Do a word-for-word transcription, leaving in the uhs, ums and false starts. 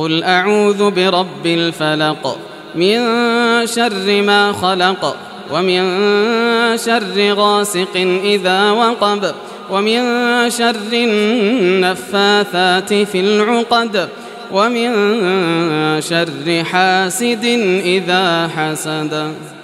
قل أعوذ برب الفلق من شر ما خلق ومن شر غاسق إذا وقب ومن شر النفاثات في العقد ومن شر حاسد إذا حسد.